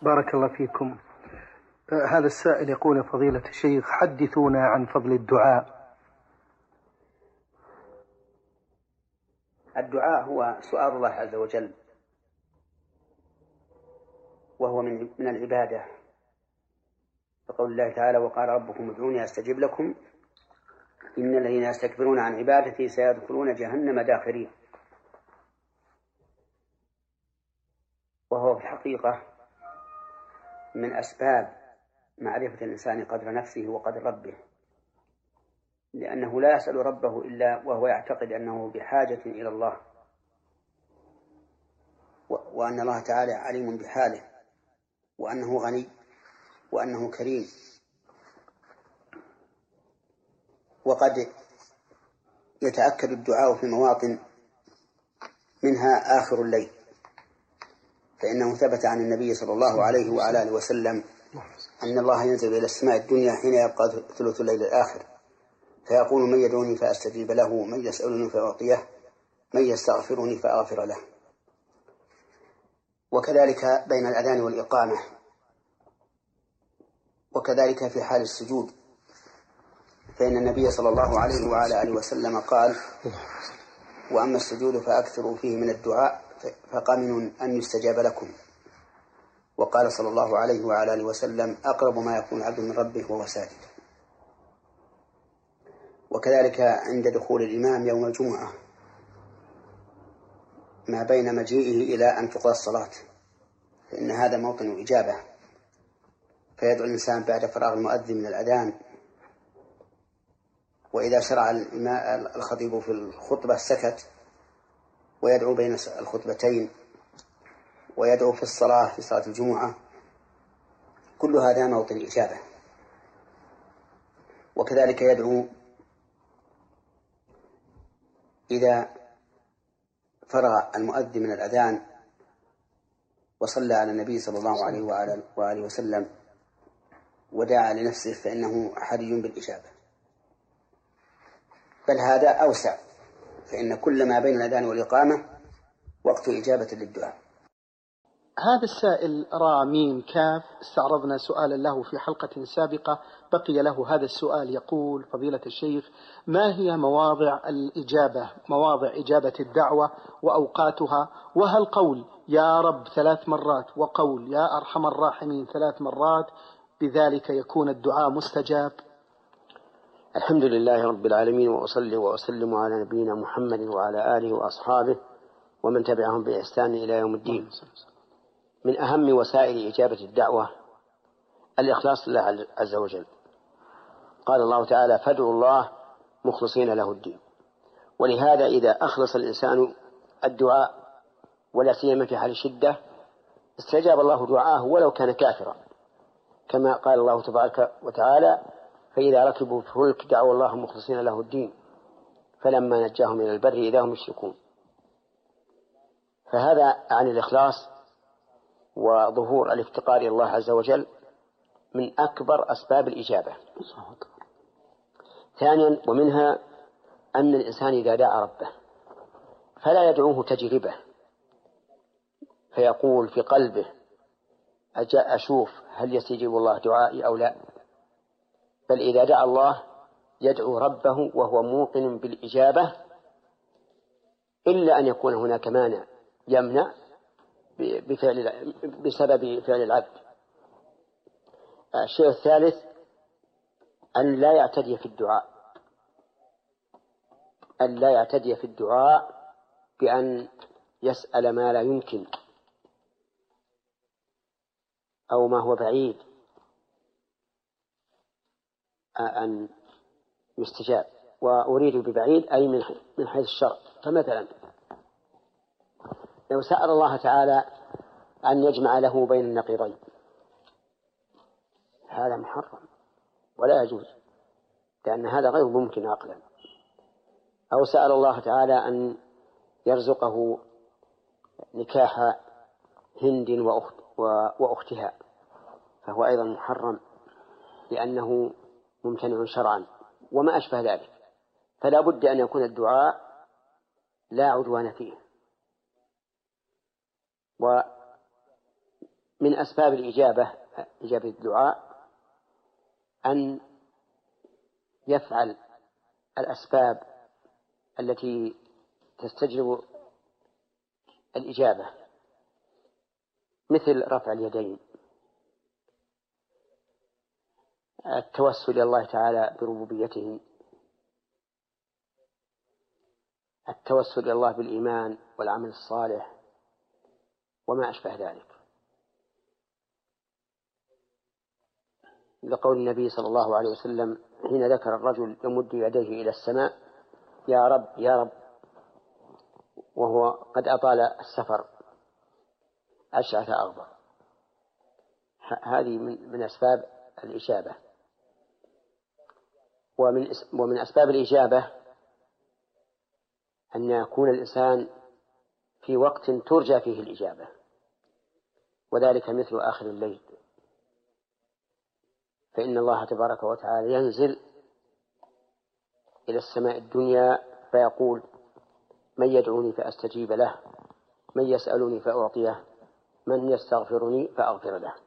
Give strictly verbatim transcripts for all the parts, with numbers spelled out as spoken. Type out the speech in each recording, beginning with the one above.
بارك الله فيكم. هذا السائل يقول: فضيلة الشيخ، حدثونا عن فضل الدعاء. الدعاء هو سؤال الله عز وجل، وهو من من العبادة، فقول الله تعالى: وقال ربكم ادعوني أستجب لكم إن الذين يستكبرون عن عبادتي سيدخلون جهنم داخرين. وهو في الحقيقة من أسباب معرفة الإنسان قدر نفسه وقدر ربه، لأنه لا يسأل ربه إلا وهو يعتقد أنه بحاجة إلى الله، وأن الله تعالى عليم بحاله، وأنه غني، وأنه كريم. وقد يتأكد الدعاء في مواطن منها آخر الليل، فإنه ثبت عن النبي صلى الله عليه وعلى آله وسلم أن الله ينزل إلى السماء الدنيا حين يبقى ثلث الليل الآخر، فيقول: من يدعوني فأستجيب له، من يسألني فأعطيه، من يستغفرني فأغفر له. وكذلك بين الأذان والإقامة، وكذلك في حال السجود، فإن النبي صلى الله عليه وعلى آله وسلم قال: وأما السجود فأكثروا فيه من الدعاء فقمن أن يستجاب لكم. وقال صلى الله عليه وعلى آله وسلم: أقرب ما يكون العبد من ربه وهو ساجد. وكذلك عند دخول الإمام يوم الجمعة ما بين مجيئه إلى أن تقضى الصلاة، فإن هذا موطن إجابة، فيدعو الإنسان بعد فراغ المؤذن من الأذان، وإذا شرع الخطيب في الخطبة سكت، ويدعو بين الخطبتين، ويدعو في الصلاة في صلاة الجمعة، كل هذا موطن إجابة. وكذلك يدعو إذا فرغ المؤذن من الأذان وصلى على النبي صلى الله عليه وآله وسلم ودعا لنفسه، فإنه حري بالإجابة. بل هذا أوسع، فإن كل ما بين الأذان والإقامة وقت إجابة للدعاء. هذا السائل رامين كاف استعرضنا سؤالا له في حلقة سابقة، بقي له هذا السؤال. يقول: فضيلة الشيخ، ما هي مواضع الإجابة، مواضع إجابة الدعوة وأوقاتها؟ وهل قول يا رب ثلاث مرات وقول يا أرحم الراحمين ثلاث مرات بذلك يكون الدعاء مستجاب؟ الحمد لله رب العالمين، وأصلي وأسلم على نبينا محمد وعلى آله وأصحابه ومن تبعهم بإحسان إلى يوم الدين. من أهم وسائل إجابة الدعوة الإخلاص لله عز وجل. قال الله تعالى: فادعوا الله مخلصين له الدين. ولهذا إذا أخلص الإنسان الدعاء ولا سيما في حال الشدة استجاب الله دعاءه ولو كان كافرا، كما قال الله تبارك وتعالى: فإذا ركبوا في الفلك دعوا الله مخلصين له الدين فلما نجاهم إلى البر إذا هم يشركون. فهذا عن الإخلاص وظهور الافتقار إلى الله عز وجل من أكبر أسباب الإجابة. ثانيا، ومنها أن الإنسان إذا دعا ربه فلا يدعوه تجربة فيقول في قلبه أجاء أشوف هل يستجيب الله دعائي أو لا، بل إذا دعا الله يدعو ربه وهو موقن بالإجابة، إلا أن يكون هناك مانع يمنع بفعل بسبب فعل العبد. الشيء الثالث أن لا يعتدي في الدعاء أن لا يعتدي في الدعاء بأن يسأل ما لا يمكن أو ما هو بعيد أن يستجاب. وأريد ببعيد أي من حيث الشرع. فمثلا لو سأل الله تعالى أن يجمع له بين النقيضين هذا محرم ولا يجوز، لأن هذا غير ممكن عقلا. أو سأل الله تعالى أن يرزقه نكاح هند وأخت وأختها فهو أيضا محرم، لأنه ممتنع شرعا وما أشبه ذلك. فلا بد أن يكون الدعاء لا عدوان فيه. ومن من أسباب الإجابة إجابة الدعاء أن يفعل الأسباب التي تستجلب الإجابة، مثل رفع اليدين، التوسل إلى الله تعالى بربوبيته، التوسل إلى الله بالإيمان والعمل الصالح وما أشبه ذلك، لقول النبي صلى الله عليه وسلم حين ذكر الرجل يمد يديه إلى السماء: يا رب يا رب، وهو قد أطال السفر أشعث أغبر. هذه من أسباب الإجابة. ومن ومن أسباب الإجابة أن يكون الإنسان في وقت ترجى فيه الإجابة، وذلك مثل آخر الليل، فإن الله تبارك وتعالى ينزل إلى السماء الدنيا فيقول: من يدعوني فأستجيب له، من يسألني فأعطيه، من يستغفرني فأغفر له.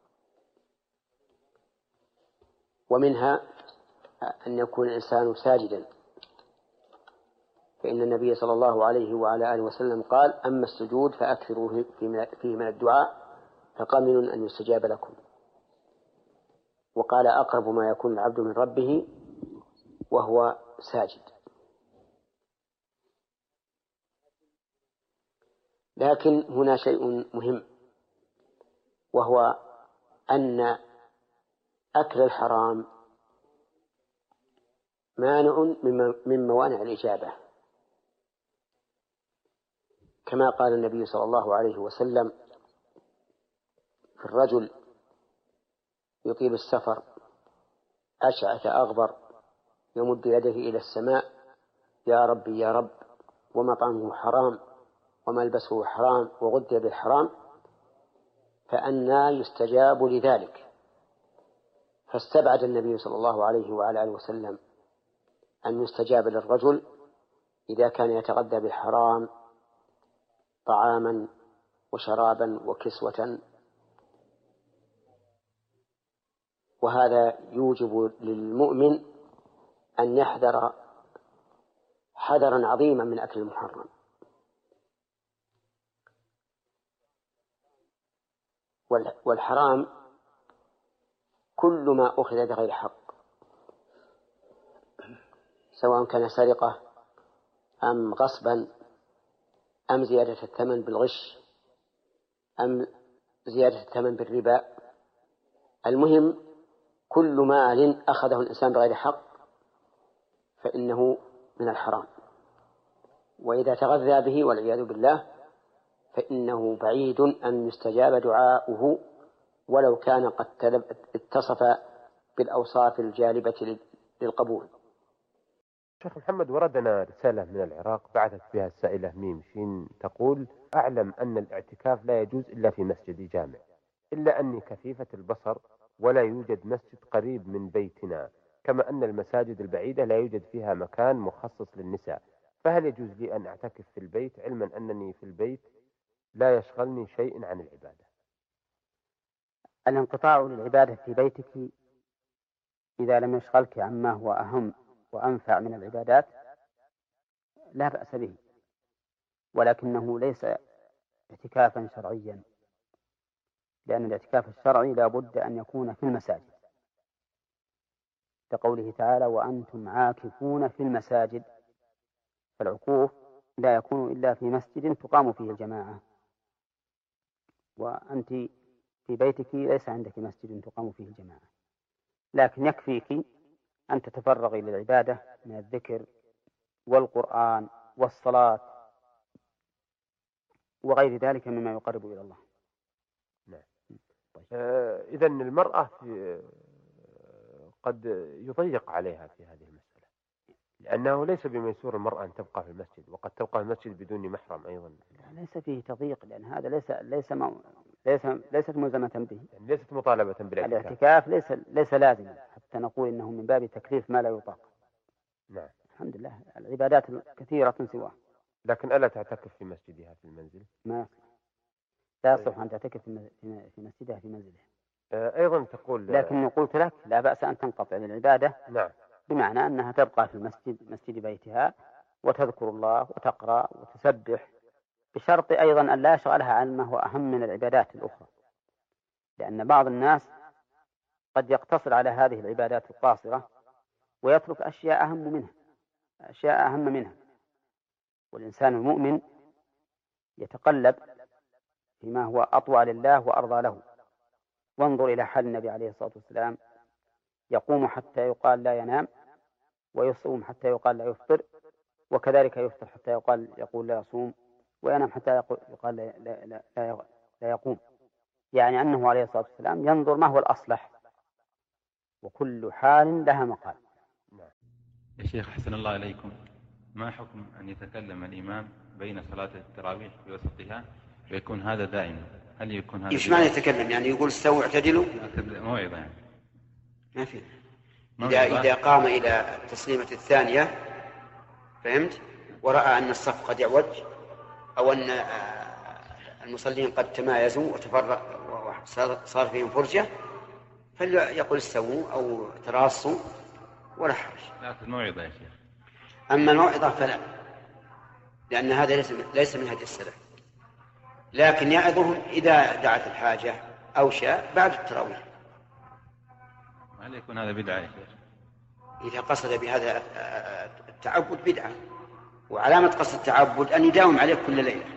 ومنها أن يكون الإنسان ساجدا، فإن النبي صلى الله عليه وعلى آله وسلم قال: أما السجود فأكثروا فيه من الدعاء فقمن أن يستجاب لكم. وقال: أقرب ما يكون العبد من ربه وهو ساجد. لكن هنا شيء مهم، وهو أن أكل الحرام مانع من موانع الإجابة، كما قال النبي صلى الله عليه وسلم في الرجل يطيل السفر أشعث أغبر يمد يديه إلى السماء: يا ربي يا رب، ومطعمه حرام وملبسه حرام وغذي بالحرام، فأنى يستجاب لذلك؟ فاستبعد النبي صلى الله عليه وعلى آله وسلم أن يستجاب للرجل إذا كان يتغذى بالحرام طعاما وشرابا وكسوة. وهذا يوجب للمؤمن أن يحذر حذرا عظيما من أكل المحرم. والحرام كل ما أخذ بغير حق، سواء كان سرقة أم غصبا أم زيادة الثمن بالغش أم زيادة الثمن بالربا. المهم كل مال أخذه الإنسان بغير حق فإنه من الحرام، وإذا تغذى به والعياذ بالله فإنه بعيد أن يستجاب دعاؤه ولو كان قد اتصف بالأوصاف الجالبة للقبول. شيخ محمد، وردنا رسالة من العراق بعثت بها السائلة ميم شين تقول: أعلم أن الاعتكاف لا يجوز إلا في مسجد جامع، إلا أني كفيفة البصر ولا يوجد مسجد قريب من بيتنا، كما أن المساجد البعيدة لا يوجد فيها مكان مخصص للنساء، فهل يجوز لي أن أعتكف في البيت علما أنني في البيت لا يشغلني شيء عن العبادة؟ الانقطاع للعبادة في بيتك إذا لم يشغلك عما هو أهم وأنفع من العبادات لا بأس به، ولكنه ليس اعتكافا شرعيا، لأن الاعتكاف الشرعي لا بد أن يكون في المساجد، كقوله تعالى: وأنتم عاكفون في المساجد. فالعكوف لا يكون إلا في مسجد تقام فيه الجماعة، وأنت في بيتك ليس عندك مسجد تقام فيه الجماعة، لكن يكفيك أن تتفرغي للعبادة من الذكر والقرآن والصلاة وغير ذلك مما يقرب إلى الله. نعم. طيب. آه إذن المرأة في قد يضيق عليها في هذه المسألة، لأنه ليس بميسور المرأة أن تبقى في المسجد، وقد تبقى في المسجد بدون محرم أيضا. ليس فيه تضييق، لأن هذا ليس ليس مو... ليس ليست ملزمة به، يعني ليست مطالبة بالاعتكاف. الاعتكاف ليس ليس لازما حتى نقول إنه من باب تكليف ما لا يطاق. نعم. الحمد لله العبادات كثيرة سواه. لكن ألا تعتكف في مسجدها في المنزل؟ ما لا يصح أن تعتكف في مسجده في منزله. أيضا تقول لكن قلت لك لا بأس أن تنقطع للعبادة. نعم. بمعنى أنها تبقى في المسجد مسجد بيتها وتذكر الله وتقرأ وتسبح، بشرط أيضا أن لا يشغلها عن ما هو أهم من العبادات الأخرى، لأن بعض الناس قد يقتصر على هذه العبادات القاصرة ويترك أشياء أهم منها أشياء أهم منها والإنسان المؤمن يتقلب فيما هو أطوع لله وأرضى له. وانظر إلى حال النبي عليه الصلاة والسلام، يقوم حتى يقال لا ينام، ويصوم حتى يقال لا يفطر، وكذلك يفطر حتى يقال يقول لا يصوم، وينام حتى يقال لا, لا, لا, لا, لا يقوم. يعني أنه عليه الصلاة والسلام ينظر ما هو الأصلح، وكل حال لها مقال. يا شيخ حسن الله إليكم، ما حكم أن يتكلم الإمام بين صلاة التراويح في وسطها ويكون هذا دائما؟ هل يكون هذا إيش معنى يتكلم؟ يعني يقول استووا اعتدلوا؟ موعظة يعني. ما في. إذا إذا قام إلى التسليمة الثانية فهمت ورأى أن الصف قد يعوج أو أن المصلين قد تمايزوا وتفرق وصار فيهم فرجة فليقول استووا أو تراصوا ولا حرج. لكن موعظة يا شيخ. أما الموعظة فلا، لأن هذا ليس ليس من هدي السلف، لكن يعظهم إذا دعت الحاجة أو شاء بعد التراويح. هل يكون هذا بدعة يا شيخ؟ إذا قصد بهذا التعبد بدعة، وعلامة قصد التعبد أن يداوم عليه كل ليلة.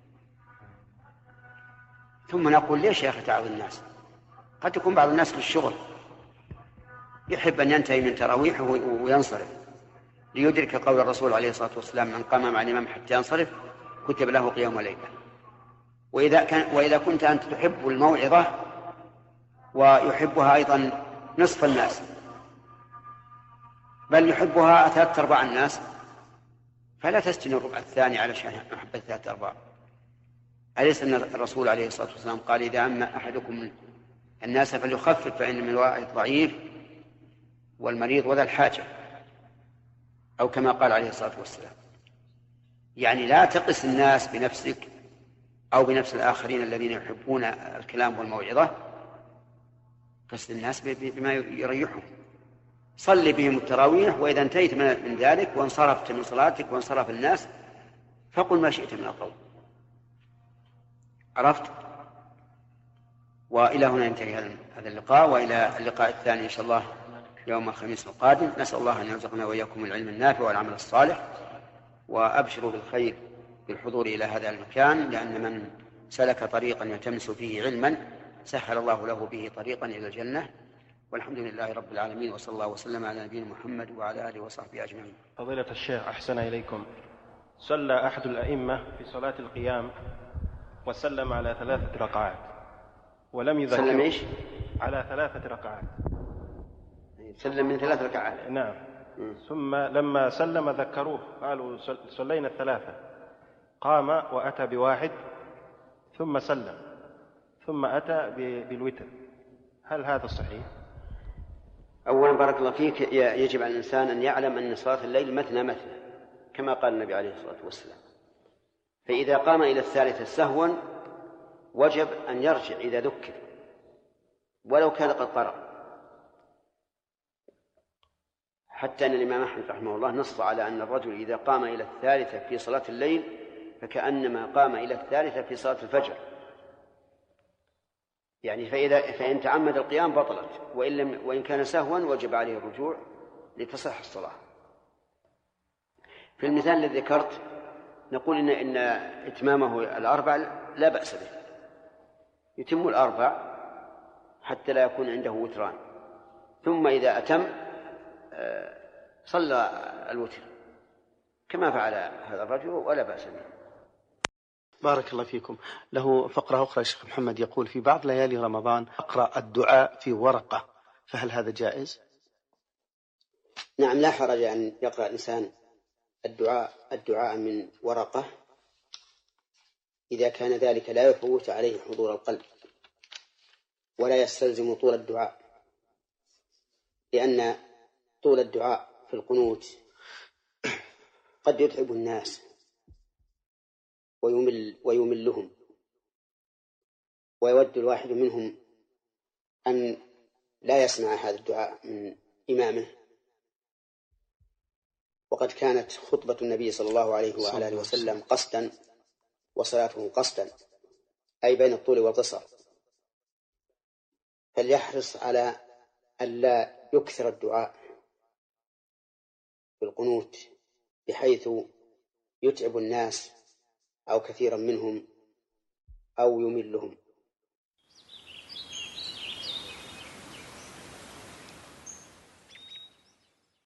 ثم نقول ليش يا أخي تعظ الناس؟ قد يكون بعض الناس في الشغل يحب أن ينتهي من تراويحه وينصرف ليدرك قول الرسول عليه الصلاة والسلام: من قام مع الإمام حتى ينصرف كتب له قيام وليلة. وإذا, كان وإذا كنت أنت تحب الموعظة ويحبها أيضا نصف الناس بل يحبها ثلاثة أرباع الناس، فلا تستن الربع الثاني علشان محبة ثلاثة أرباع. أليس أن الرسول عليه الصلاة والسلام قال: إذا أما أحدكم الناس فليخفف فإن من الواعي الضعيف والمريض وذا الحاجة، أو كما قال عليه الصلاة والسلام. يعني لا تقس الناس بنفسك أو بنفس الآخرين الذين يحبون الكلام والموعظة، قس الناس بما يريحهم. صل بهم التراويح، وإذا انتهيت من ذلك وانصرفت من صلاتك وانصرف الناس فقل ما شئت من القول. عرفت؟ وإلى هنا ينتهي هذا اللقاء، وإلى اللقاء الثاني إن شاء الله يوم الخميس القادم. نسأل الله أن يرزقنا وإياكم العلم النافع والعمل الصالح، وأبشروا بالخير بالحضور إلى هذا المكان، لأن من سلك طريقا يلتمس فيه علما سهل الله له به طريقا إلى الجنة. والحمد لله رب العالمين، وصلى الله وسلم على نبينا محمد وعلى آله وصحبه أجمعين. فضيلة الشيخ أحسن إليكم، صلى أحد الأئمة في صلاة القيام وسلم على ثلاثة ركعات ولم يذكر. سلم إيش؟ على ثلاثة ركعات. سلم من ثلاث ركعات. نعم. م. ثم لما سلم ذكروه قالوا صلينا الثلاثة، قام وأتى بواحد ثم سلم ثم أتى بالوتر، هل هذا صحيح؟ أولا بارك الله فيك، يجب على الإنسان أن يعلم أن صلاة الليل مثنى مثنى كما قال النبي عليه الصلاة والسلام، فإذا قام إلى الثالثة سهوا وجب أن يرجع إذا ذكر ولو كان قد قرأ، حتى أن الإمام أحمد رحمه الله نص على أن الرجل إذا قام إلى الثالثة في صلاة الليل فكأنما قام إلى الثالثة في صلاة الفجر، يعني فإذا فإن تعمد القيام بطلت، وإن, لم وإن كان سهوا وجب عليه الرجوع لتصح الصلاة. في المثال الذي ذكرت نقول إن, إن إتمامه الأربع لا بأس به، يتم الأربع حتى لا يكون عنده وتران، ثم إذا أتم صلى الوتر كما فعل هذا الرجل ولا بأس به. بارك الله فيكم. له فقرة أخرى الشيخ محمد يقول: في بعض ليالي رمضان أقرأ الدعاء في ورقة، فهل هذا جائز؟ نعم، لا حرج أن يقرأ الإنسان الدعاء الدعاء من ورقة إذا كان ذلك لا يفوت عليه حضور القلب ولا يستلزم طول الدعاء، لأن طول الدعاء في القنوت قد يتعب الناس ويمل ويملهم، ويود الواحد منهم أن لا يسمع هذا الدعاء من إمامه، وقد كانت خطبة النبي صلى الله عليه وعلى آله وسلم قصدا وصلاته قصدا، أي بين الطول والقصر، فليحرص على أن لا يكثر الدعاء في القنوت بحيث يتعب الناس أو كثيرا منهم أو يملهم.